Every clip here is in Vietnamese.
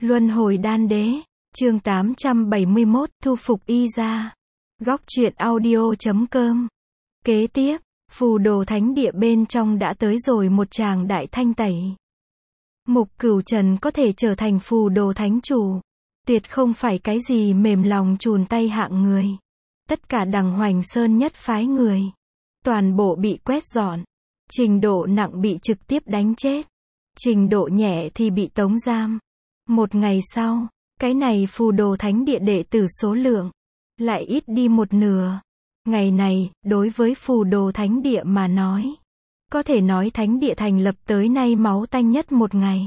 Luân hồi đan đế, chương 871, thu phục y gia. Góc truyện audio.com. Kế tiếp, phù đồ thánh địa bên trong đã tới rồi một tràng đại thanh tẩy. Mục Cửu Trần có thể trở thành phù đồ thánh chủ, tuyệt không phải cái gì mềm lòng chùn tay hạng người. Tất cả Đằng Hoành Sơn nhất phái người, toàn bộ bị quét dọn. Trình độ nặng bị trực tiếp đánh chết, trình độ nhẹ thì bị tống giam. Một ngày sau, cái này phù đồ thánh địa đệ tử số lượng lại ít đi một nửa. Ngày này, đối với phù đồ thánh địa mà nói, có thể nói thánh địa thành lập tới nay máu tanh nhất một ngày.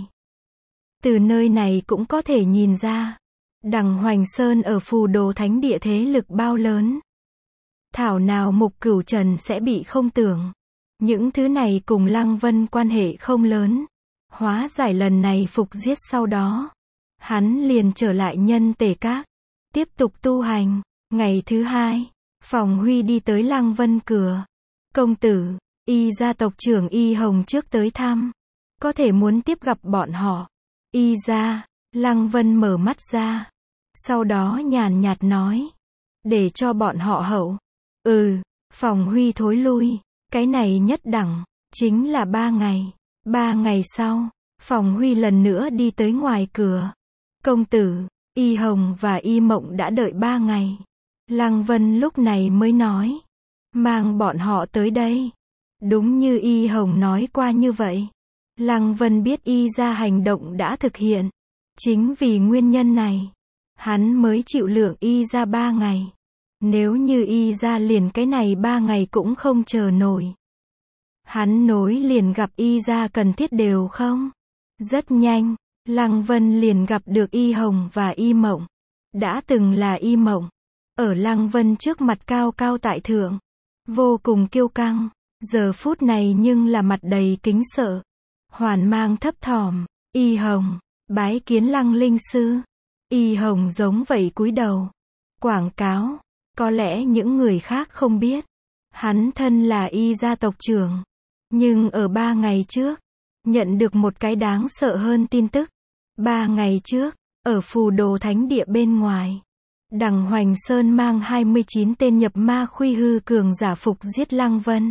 Từ nơi này cũng có thể nhìn ra, Đằng Hoành Sơn ở phù đồ thánh địa thế lực bao lớn. Thảo nào Mục Cửu Trần sẽ bị không tưởng. Những thứ này cùng Lăng Vân quan hệ không lớn. Hóa giải lần này phục giết sau đó, hắn liền trở lại Nhân Tề Các, tiếp tục tu hành. Ngày thứ hai, Phòng Huy đi tới Lăng Vân cửa. Công tử, y gia tộc trưởng Y Hồng trước tới thăm, có thể muốn tiếp gặp bọn họ. Y gia, Lăng Vân mở mắt ra, sau đó nhàn nhạt nói, để cho bọn họ hậu. Phòng Huy thối lui, cái này nhất đẳng, chính là 3 ngày. 3 ngày sau, Phòng Huy lần nữa đi tới ngoài cửa. Công tử, Y Hồng và Y Mộng đã đợi 3 ngày. Lăng Vân lúc này mới nói, mang bọn họ tới đây. Đúng như Y Hồng nói qua như vậy. Lăng Vân biết Y gia hành động đã thực hiện. Chính vì nguyên nhân này, hắn mới chịu lượng Y gia 3 ngày. Nếu như Y gia liền cái này 3 ngày cũng không chờ nổi, hắn nối liền gặp Y gia cần thiết đều không. Rất nhanh, Lăng Vân liền gặp được Y Hồng và Y Mộng. Đã từng là Y Mộng, ở Lăng Vân trước mặt cao cao tại thượng, vô cùng kiêu căng. Giờ phút này nhưng là mặt đầy kính sợ, hoàn mang thấp thỏm. Y Hồng, bái kiến Lăng linh sư. Y Hồng giống vậy cúi đầu. Quảng cáo, có lẽ những người khác không biết, hắn thân là Y gia tộc trưởng. Nhưng ở 3 ngày trước, nhận được một cái đáng sợ hơn tin tức. 3 ngày trước, ở phù đồ thánh địa bên ngoài, Đằng Hoành Sơn mang 29 tên nhập ma khuy hư cường giả phục giết Lăng Vân.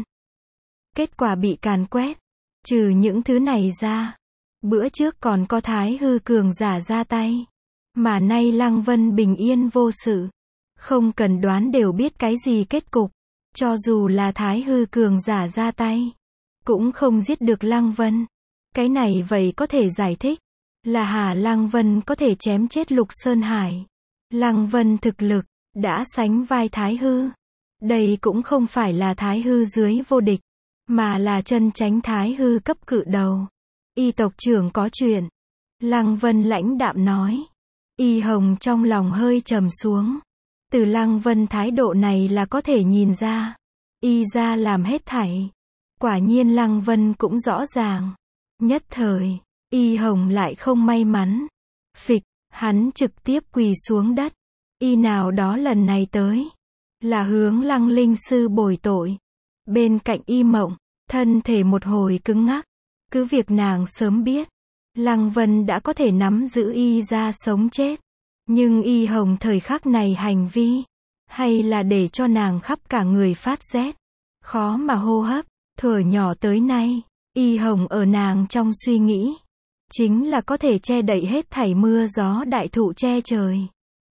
Kết quả bị càn quét. Trừ những thứ này ra, bữa trước còn có thái hư cường giả ra tay. Mà nay Lăng Vân bình yên vô sự. Không cần đoán đều biết cái gì kết cục. Cho dù là thái hư cường giả ra tay, cũng không giết được Lăng Vân. Cái này vậy có thể giải thích là Lăng Vân có thể chém chết Lục Sơn Hải. Lăng Vân thực lực đã sánh vai thái hư. Đây cũng không phải là thái hư dưới vô địch, mà là chân chánh thái hư cấp cự đầu. Y tộc trưởng có chuyện. Lăng Vân lãnh đạm nói. Y Hồng trong lòng hơi trầm xuống. Từ Lăng Vân thái độ này là có thể nhìn ra, Y gia làm hết thảy. Quả nhiên Lăng Vân cũng rõ ràng. Nhất thời, Y Hồng lại không may mắn. Phịch, hắn trực tiếp quỳ xuống đất. Y nào đó lần này tới, là hướng Lăng linh sư bồi tội. Bên cạnh Y Mộng, thân thể một hồi cứng ngắc. Cứ việc nàng sớm biết, Lăng Vân đã có thể nắm giữ Y gia sống chết. Nhưng Y Hồng thời khắc này hành vi, hay là để cho nàng khắp cả người phát rét, khó mà hô hấp. Thuở nhỏ tới nay, Y Hồng ở nàng trong suy nghĩ, chính là có thể che đậy hết thảy mưa gió đại thụ che trời.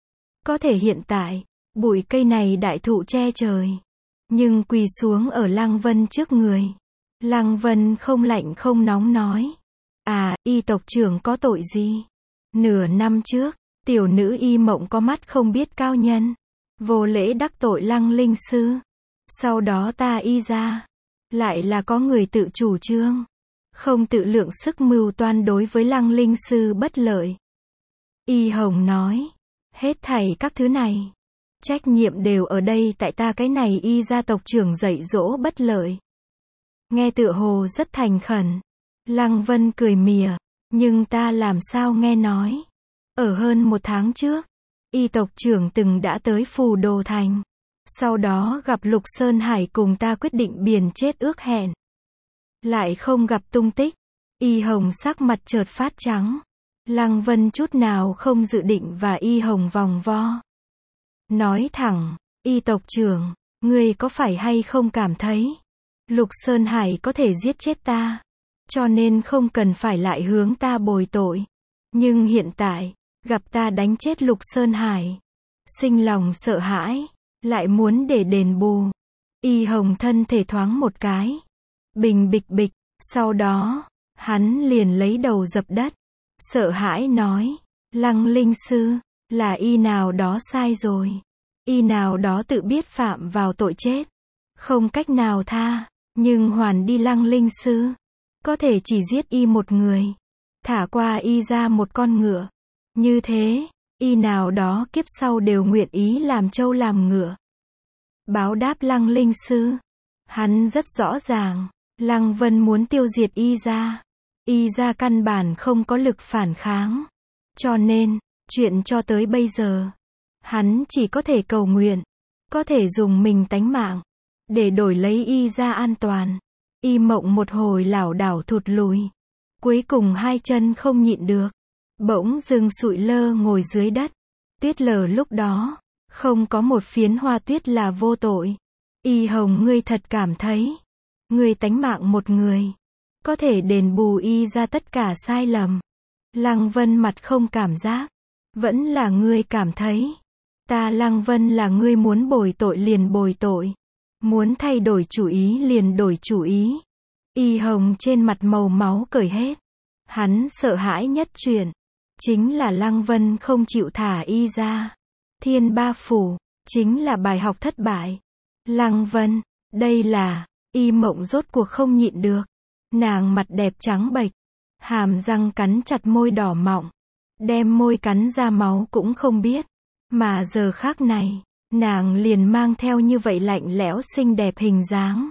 Có thể hiện tại, bụi cây này đại thụ che trời, nhưng quỳ xuống ở Lăng Vân trước người. Lăng Vân không lạnh không nóng nói, Y tộc trưởng có tội gì? Nửa năm trước, tiểu nữ Y Mộng có mắt không biết cao nhân, vô lễ đắc tội Lăng linh sư. Sau đó ta Y gia, lại là có người tự chủ trương, không tự lượng sức mưu toan đối với Lăng linh sư bất lợi. Y Hồng nói, hết thảy các thứ này, trách nhiệm đều ở đây tại ta cái này Y gia tộc trưởng dạy dỗ bất lợi. Nghe tựa hồ rất thành khẩn. Lăng Vân cười mỉa, nhưng ta làm sao nghe nói, ở hơn 1 tháng trước, Y tộc trưởng từng đã tới phù đồ thành. Sau đó gặp Lục Sơn Hải cùng ta quyết định biển chết ước hẹn. Lại không gặp tung tích. Y Hồng sắc mặt chợt phát trắng. Lăng Vân chút nào không dự định và Y Hồng vòng vo. Nói thẳng, Y tộc trưởng, ngươi có phải hay không cảm thấy Lục Sơn Hải có thể giết chết ta, cho nên không cần phải lại hướng ta bồi tội. Nhưng hiện tại, gặp ta đánh chết Lục Sơn Hải, sinh lòng sợ hãi, lại muốn để đền bù. Y Hồng thân thể thoáng một cái, bình bịch bịch, sau đó, hắn liền lấy đầu dập đất, sợ hãi nói, Lăng Linh Sư, là Y nào đó sai rồi. Y nào đó tự biết phạm vào tội chết, không cách nào tha, nhưng hoàn đi Lăng Linh Sư, có thể chỉ giết Y một người, thả qua Y ra một con ngựa. Như thế, Y nào đó kiếp sau đều nguyện ý làm trâu làm ngựa. Báo đáp Lăng Linh Sư, hắn rất rõ ràng, Lăng Vân muốn tiêu diệt Y ra. Y ra căn bản không có lực phản kháng. Cho nên, chuyện cho tới bây giờ, hắn chỉ có thể cầu nguyện, có thể dùng mình tánh mạng, để đổi lấy Y ra an toàn. Y Mộng một hồi lảo đảo thụt lùi, cuối cùng hai chân không nhịn được, bỗng dưng sụi lơ ngồi dưới đất. Tuyết Lở lúc đó, không có một phiến hoa tuyết là vô tội. Y Hồng, ngươi thật cảm thấy, ngươi tánh mạng một người, có thể đền bù Y ra tất cả sai lầm. Lăng Vân mặt không cảm giác, vẫn là ngươi cảm thấy. Ta Lăng Vân là ngươi muốn bồi tội liền bồi tội, muốn thay đổi chủ ý liền đổi chủ ý. Y Hồng trên mặt màu máu cởi hết. Hắn sợ hãi nhất chuyện, chính là Lăng Vân không chịu thả Y ra. Thiên Ba Phủ, chính là bài học thất bại. Lăng Vân, đây là, Y Mộng rốt cuộc không nhịn được. Nàng mặt đẹp trắng bệch, hàm răng cắn chặt môi đỏ mọng, đem môi cắn ra máu cũng không biết. Mà giờ khác này, nàng liền mang theo như vậy lạnh lẽo xinh đẹp hình dáng.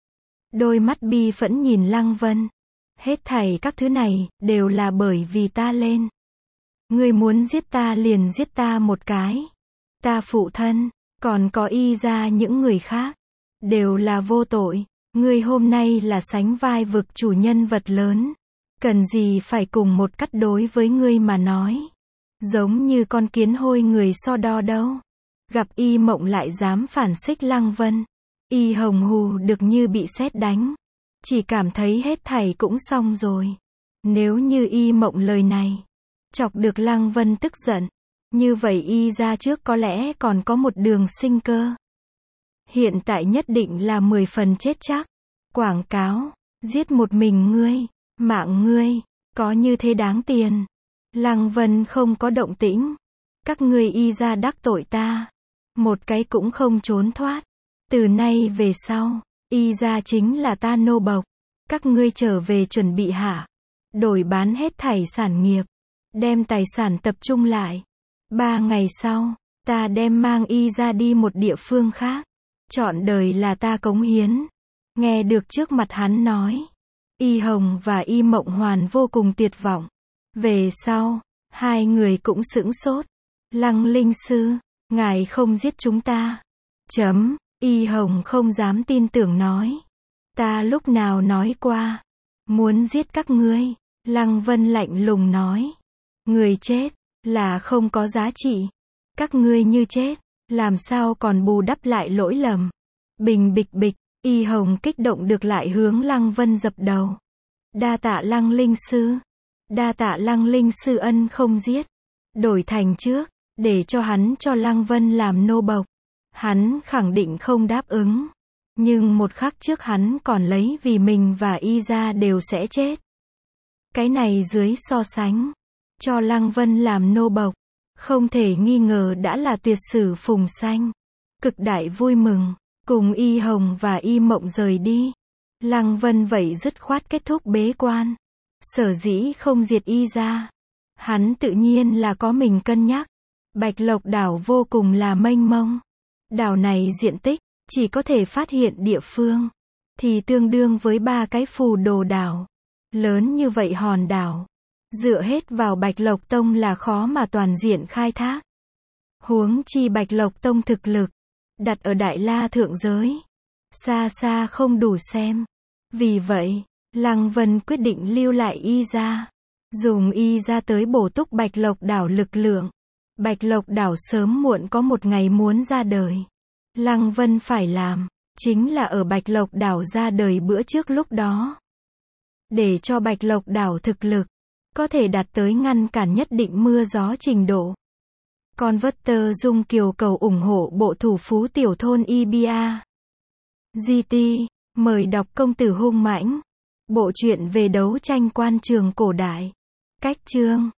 Đôi mắt bi phẫn nhìn Lăng Vân. Hết thảy các thứ này, đều là bởi vì ta lên. Ngươi muốn giết ta liền giết ta một cái. Ta phụ thân, còn có Y ra những người khác, đều là vô tội. Ngươi hôm nay là sánh vai vực chủ nhân vật lớn, cần gì phải cùng một cách đối với ngươi mà nói. Giống như con kiến hôi người so đo đâu. Gặp Y Mộng lại dám phản xích Lăng Vân. Y Hồng hù được như bị sét đánh. Chỉ cảm thấy hết thảy cũng xong rồi. Nếu như Y Mộng lời này chọc được Lăng Vân tức giận, như vậy Y ra trước có lẽ còn có một đường sinh cơ. Hiện tại nhất định là 10 phần chết chắc. Quảng cáo, giết một mình ngươi, mạng ngươi, có như thế đáng tiền. Lăng Vân không có động tĩnh. Các ngươi Y ra đắc tội ta, một cái cũng không trốn thoát. Từ nay về sau, Y ra chính là ta nô bộc. Các ngươi trở về chuẩn bị hạ, đổi bán hết thảy sản nghiệp, đem tài sản tập trung lại. 3 ngày sau, ta đem mang Y ra đi một địa phương khác. Trọn đời là ta cống hiến. Nghe được trước mặt hắn nói, Y Hồng và Y Mộng Hoàn vô cùng tuyệt vọng. Về sau, hai người cũng sững sốt. Lăng Linh Sư, ngài không giết chúng ta. Y Hồng không dám tin tưởng nói. Ta lúc nào nói qua, muốn giết các ngươi. Lăng Vân lạnh lùng nói. Người chết, là không có giá trị. Các ngươi như chết, làm sao còn bù đắp lại lỗi lầm. Bình bịch bịch, Y Hồng kích động được lại hướng Lăng Vân dập đầu. Đa tạ Lăng Linh Sư. Đa tạ Lăng Linh Sư ân không giết. Đổi thành trước, để cho hắn cho Lăng Vân làm nô bộc. Hắn khẳng định không đáp ứng. Nhưng một khắc trước hắn còn lấy vì mình và Y ra đều sẽ chết. Cái này dưới so sánh, cho Lăng Vân làm nô bộc, không thể nghi ngờ đã là tuyệt sử phùng sanh. Cực đại vui mừng, cùng Y Hồng và Y Mộng rời đi. Lăng Vân vậy dứt khoát kết thúc bế quan. Sở dĩ không diệt Y ra, hắn tự nhiên là có mình cân nhắc. Bạch Lộc đảo vô cùng là mênh mông. Đảo này diện tích, chỉ có thể phát hiện địa phương, thì tương đương với 3 cái Phù Đồ đảo. Lớn như vậy hòn đảo, dựa hết vào Bạch Lộc Tông là khó mà toàn diện khai thác. Huống chi Bạch Lộc Tông thực lực, đặt ở Đại La thượng giới, xa xa không đủ xem. Vì vậy, Lăng Vân quyết định lưu lại Y ra. Dùng y ra tới bổ túc Bạch Lộc đảo lực lượng. Bạch Lộc đảo sớm muộn có một ngày muốn ra đời. Lăng Vân phải làm, chính là ở Bạch Lộc đảo ra đời bữa trước lúc đó. Để cho Bạch Lộc đảo thực lực, có thể đạt tới ngăn cản nhất định mưa gió trình độ. Converter Dung Kiều cầu ủng hộ bộ thủ phú tiểu thôn Ibia. GT, mời đọc Công tử hung mãnh. Bộ truyện về đấu tranh quan trường cổ đại. Cách chương